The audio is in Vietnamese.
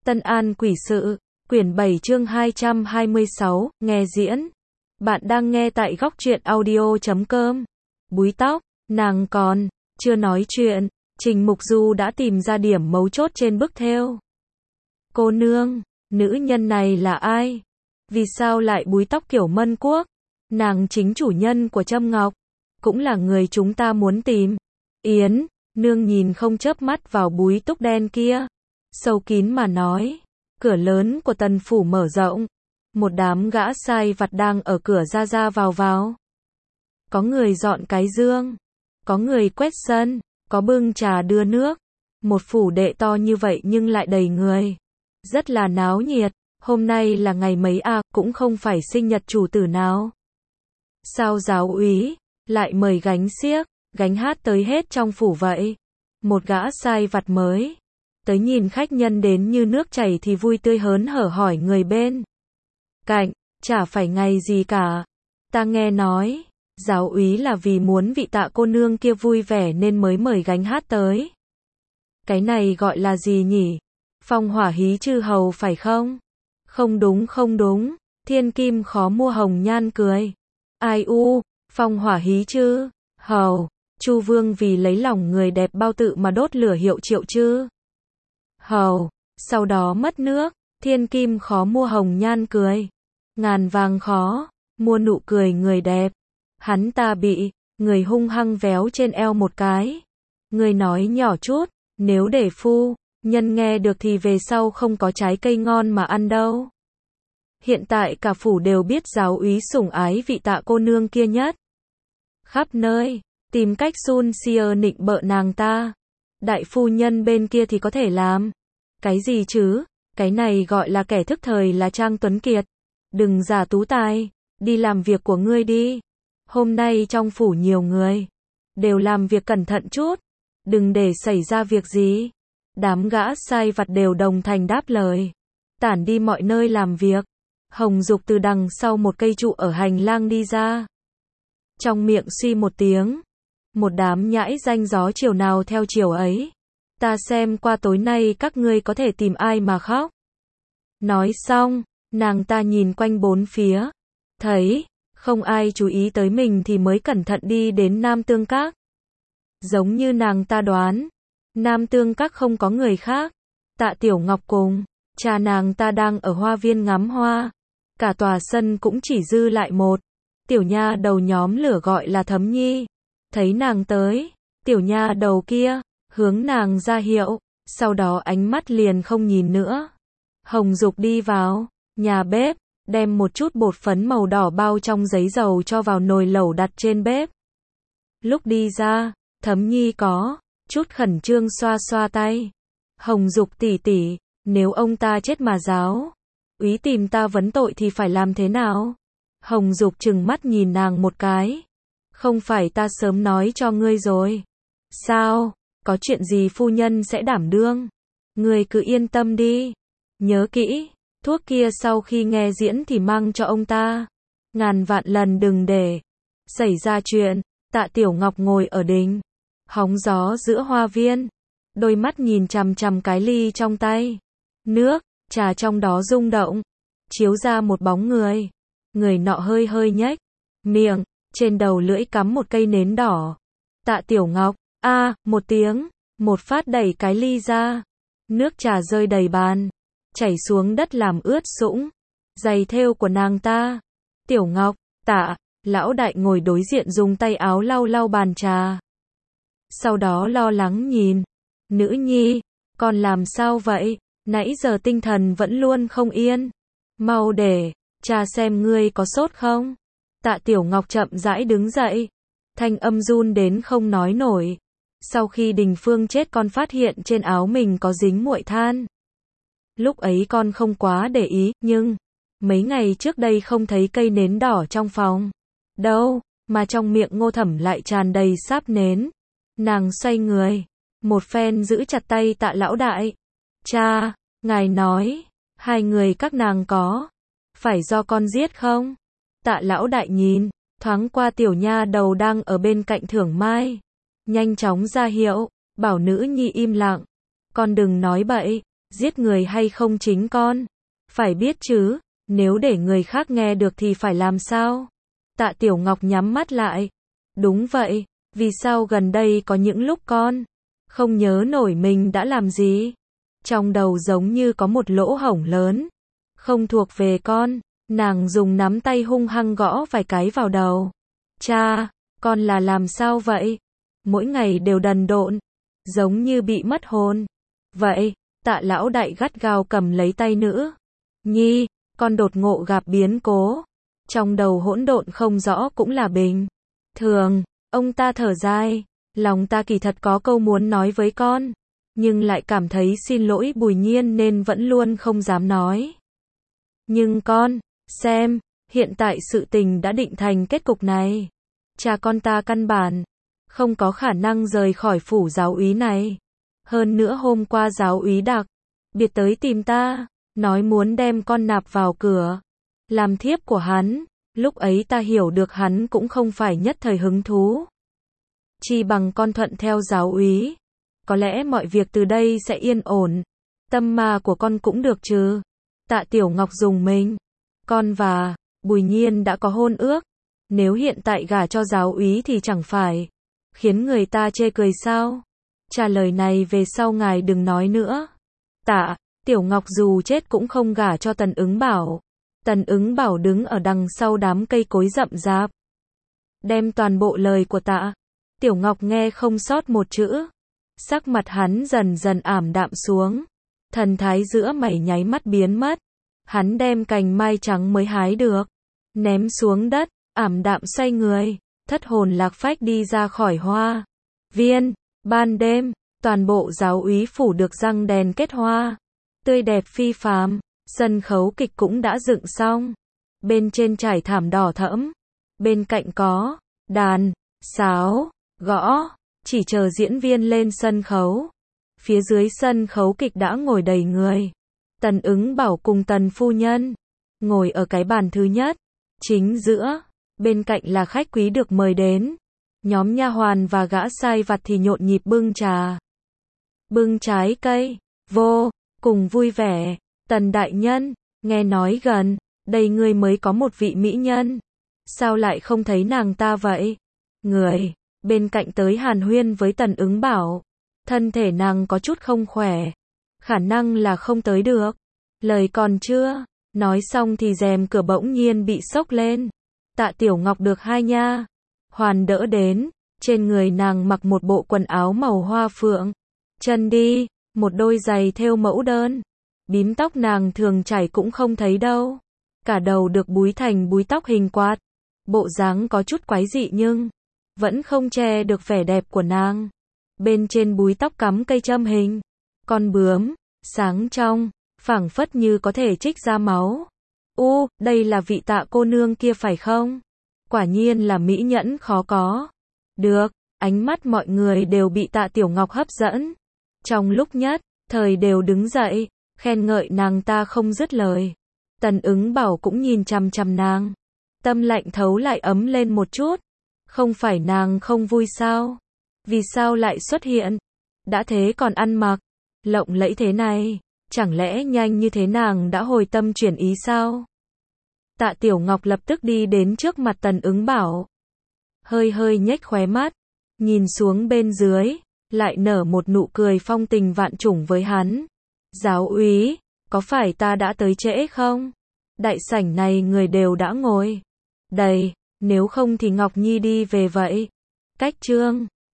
Tân An Quỷ Sự, quyển 7 chương 226, nghe diễn. Bạn đang nghe tại góc truyện audio.com. Búi tóc, nàng còn chưa nói chuyện, Trình Mục Du đã tìm ra điểm mấu chốt trên bức thêu. Cô nương, nữ nhân này là ai? Vì sao lại búi tóc kiểu Mân Quốc? Nàng chính chủ nhân của Trâm Ngọc, cũng là người chúng ta muốn tìm. Yến, nương nhìn không chớp mắt vào búi tóc đen kia, sâu kín mà nói. Cửa lớn của Tần phủ mở rộng, một đám gã sai vặt đang ở cửa ra vào. Có người dọn cái dương, có người quét sân, có bưng trà đưa nước. Một phủ đệ to như vậy nhưng lại đầy người, rất là náo nhiệt. Hôm nay là ngày mấy à, cũng không phải sinh nhật chủ tử nào. Sao giáo úy lại mời gánh xiếc, gánh hát tới hết trong phủ vậy? Một gã sai vặt mới tới nhìn khách nhân đến như nước chảy thì vui tươi hớn hở hỏi người bên cạnh, chả phải ngày gì cả. Ta nghe nói, giáo úy là vì muốn vị Tạ cô nương kia vui vẻ nên mới mời gánh hát tới. Cái này gọi là gì nhỉ? Phong hỏa hí chư hầu phải không? Không đúng, thiên kim khó mua hồng nhan cười. Ai u, phong hỏa hí chư hầu, Chu Vương vì lấy lòng người đẹp bao tự mà đốt lửa hiệu triệu chư hầu, sau đó mất nước. Thiên kim khó mua hồng nhan cười, ngàn vàng khó mua nụ cười người đẹp. Hắn ta bị người hung hăng véo trên eo một cái. Người nói nhỏ chút, nếu để phu nhân nghe được thì về sau không có trái cây ngon mà ăn đâu. Hiện tại cả phủ đều biết giáo úy sủng ái vị Tạ cô nương kia nhất. Khắp nơi tìm cách xun xia nịnh bợ nàng ta. Đại phu nhân bên kia thì có thể làm cái gì chứ? Cái này gọi là kẻ thức thời là Trang Tuấn Kiệt. Đừng giả tú tài, đi làm việc của ngươi đi. Hôm nay trong phủ nhiều người, đều làm việc cẩn thận chút, đừng để xảy ra việc gì. Đám gã sai vặt đều đồng thanh đáp lời, tản đi mọi nơi làm việc. Hồng Dục từ đằng sau một cây trụ ở hành lang đi ra, trong miệng suy một tiếng. Một đám nhãi danh gió chiều nào theo chiều ấy. Ta xem qua tối nay các ngươi có thể tìm ai mà khóc. Nói xong, nàng ta nhìn quanh bốn phía, thấy không ai chú ý tới mình thì mới cẩn thận đi đến Nam Tương Các. Giống như nàng ta đoán, Nam Tương Các không có người khác. Tạ Tiểu Ngọc cùng cha nàng ta đang ở hoa viên ngắm hoa. Cả tòa sân cũng chỉ dư lại một tiểu nha đầu nhóm lửa gọi là Thấm Nhi. Thấy nàng tới, tiểu nha đầu kia hướng nàng ra hiệu, sau đó ánh mắt liền không nhìn nữa. Hồng Dục đi vào nhà bếp, đem một chút bột phấn màu đỏ bao trong giấy dầu cho vào nồi lẩu đặt trên bếp. Lúc đi ra, Thấm Nhi có chút khẩn trương xoa xoa tay. Hồng Dục tỷ tỷ, nếu ông ta chết mà giáo úy tìm ta vấn tội thì phải làm thế nào? Hồng Dục trừng mắt nhìn nàng một cái. Không phải ta sớm nói cho ngươi rồi sao? Có chuyện gì phu nhân sẽ đảm đương. Ngươi cứ yên tâm đi. Nhớ kỹ, thuốc kia sau khi nghe diễn thì mang cho ông ta. Ngàn vạn lần đừng để xảy ra chuyện. Tạ Tiểu Ngọc ngồi ở đình hóng gió giữa hoa viên, đôi mắt nhìn chằm chằm cái ly trong tay. Nước trà trong đó rung động, chiếu ra một bóng người. Người nọ hơi hơi nhếch miệng, trên đầu lưỡi cắm một cây nến đỏ. Tạ Tiểu Ngọc, một tiếng, một phát đẩy cái ly ra. Nước trà rơi đầy bàn, chảy xuống đất làm ướt sũng giày thêu của nàng ta. Tiểu Ngọc, Tạ, lão đại ngồi đối diện dùng tay áo lau lau bàn trà. Sau đó lo lắng nhìn, nữ nhi, con làm sao vậy? Nãy giờ tinh thần vẫn luôn không yên. Mau để cha xem ngươi có sốt không? Tạ Tiểu Ngọc chậm rãi đứng dậy, thanh âm run đến không nói nổi. Sau khi Đình Phương chết con phát hiện trên áo mình có dính muội than. Lúc ấy con không quá để ý, nhưng mấy ngày trước đây không thấy cây nến đỏ trong phòng đâu, mà trong miệng Ngô Thẩm lại tràn đầy sáp nến. Nàng xoay người, một phen giữ chặt tay Tạ lão đại. Cha, ngài nói, hai người các nàng có phải do con giết không? Tạ lão đại nhìn thoáng qua tiểu nha đầu đang ở bên cạnh Thưởng Mai, nhanh chóng ra hiệu, bảo nữ nhi im lặng. Con đừng nói bậy, Giết người hay không chính con? Phải biết chứ, nếu để người khác nghe được thì phải làm sao? Tạ Tiểu Ngọc nhắm mắt lại. Đúng vậy, vì sao gần đây có những lúc con không nhớ nổi mình đã làm gì? Trong đầu giống như có một lỗ hổng lớn, không thuộc về con. Nàng dùng nắm tay hung hăng gõ vài cái vào đầu. Cha, con là làm sao vậy? Mỗi ngày đều đần độn, giống như bị mất hồn. Vậy, Tạ lão đại gắt gao cầm lấy tay nữ nhi, con đột ngột gặp biến cố. Trong đầu hỗn độn không rõ cũng là bình thường. Ông ta thở dài, lòng ta kỳ thật có câu muốn nói với con, nhưng lại cảm thấy xin lỗi Bùi Nhiên nên vẫn luôn không dám nói. Nhưng con, xem, hiện tại sự tình đã định thành kết cục này. Cha con ta căn bản không có khả năng rời khỏi phủ giáo úy này. Hơn nữa hôm qua giáo úy đặc biệt tới tìm ta, nói muốn đem con nạp vào cửa, làm thiếp của hắn. Lúc ấy ta hiểu được hắn cũng không phải nhất thời hứng thú. Chi bằng con thuận theo giáo úy, có lẽ mọi việc từ đây sẽ yên ổn. Tâm ma của con cũng được chứ? Tạ Tiểu Ngọc dùng mình. Con và Bùi Nhiên đã có hôn ước. Nếu hiện tại gả cho giáo úy thì chẳng phải khiến người ta chê cười sao? Trả lời này về sau ngài đừng nói nữa. Tạ Tiểu Ngọc dù chết cũng không gả cho Tần Ứng Bảo. Tần Ứng Bảo đứng ở đằng sau đám cây cối rậm rạp, đem toàn bộ lời của Tạ Tiểu Ngọc nghe không sót một chữ. Sắc mặt hắn dần dần ảm đạm xuống, thần thái giữa mày nháy mắt biến mất. Hắn đem cành mai trắng mới hái được, ném xuống đất, ảm đạm xoay người, thất hồn lạc phách đi ra khỏi hoa viên. Ban đêm, toàn bộ giáo úy phủ được răng đèn kết hoa, tươi đẹp phi phàm. Sân khấu kịch cũng đã dựng xong, bên trên trải thảm đỏ thẫm, bên cạnh có đàn, sáo, gõ, chỉ chờ diễn viên lên sân khấu. Phía dưới sân khấu kịch đã ngồi đầy người. Tần Ứng Bảo cùng Tần phu nhân ngồi ở cái bàn thứ nhất, chính giữa, bên cạnh là khách quý được mời đến. Nhóm nha hoàn và gã sai vặt thì nhộn nhịp bưng trà, bưng trái cây, vô cùng vui vẻ. Tần đại nhân, nghe nói gần đây ngươi mới có một vị mỹ nhân, sao lại không thấy nàng ta vậy? Người bên cạnh tới hàn huyên với Tần Ứng Bảo, thân thể nàng có chút không khỏe, khả năng là không tới được. Lời còn chưa nói xong thì rèm cửa bỗng nhiên bị xốc lên. Tạ Tiểu Ngọc được hai nha hoàn đỡ đến, trên người nàng mặc một bộ quần áo màu hoa phượng, chân đi một đôi giày thêu mẫu đơn. Bím tóc nàng thường chải cũng không thấy đâu, cả đầu được búi thành búi tóc hình quạt. Bộ dáng có chút quái dị nhưng vẫn không che được vẻ đẹp của nàng. Bên trên búi tóc cắm cây châm hình con bướm, sáng trong, phảng phất như có thể trích ra máu. Đây là vị Tạ cô nương kia phải không? Quả nhiên là mỹ nhẫn khó có được. Ánh mắt mọi người đều bị Tạ Tiểu Ngọc hấp dẫn. Trong lúc nhất thời đều đứng dậy, khen ngợi nàng ta không dứt lời. Tần Ứng Bảo cũng nhìn chằm chằm nàng, tâm lạnh thấu lại ấm lên một chút. Không phải nàng không vui sao? Vì sao lại xuất hiện? Đã thế còn ăn mặc lộng lẫy thế này, chẳng lẽ nhanh như thế nàng đã hồi tâm chuyển ý sao? Tạ Tiểu Ngọc lập tức đi đến trước mặt Tần Ứng Bảo, hơi hơi nhếch khóe mắt, nhìn xuống bên dưới, lại nở một nụ cười phong tình vạn trùng với hắn. Giáo úy, có phải ta đã tới trễ không? Đại sảnh này người đều đã ngồi đầy, nếu không thì Ngọc Nhi đi về vậy. Cách chương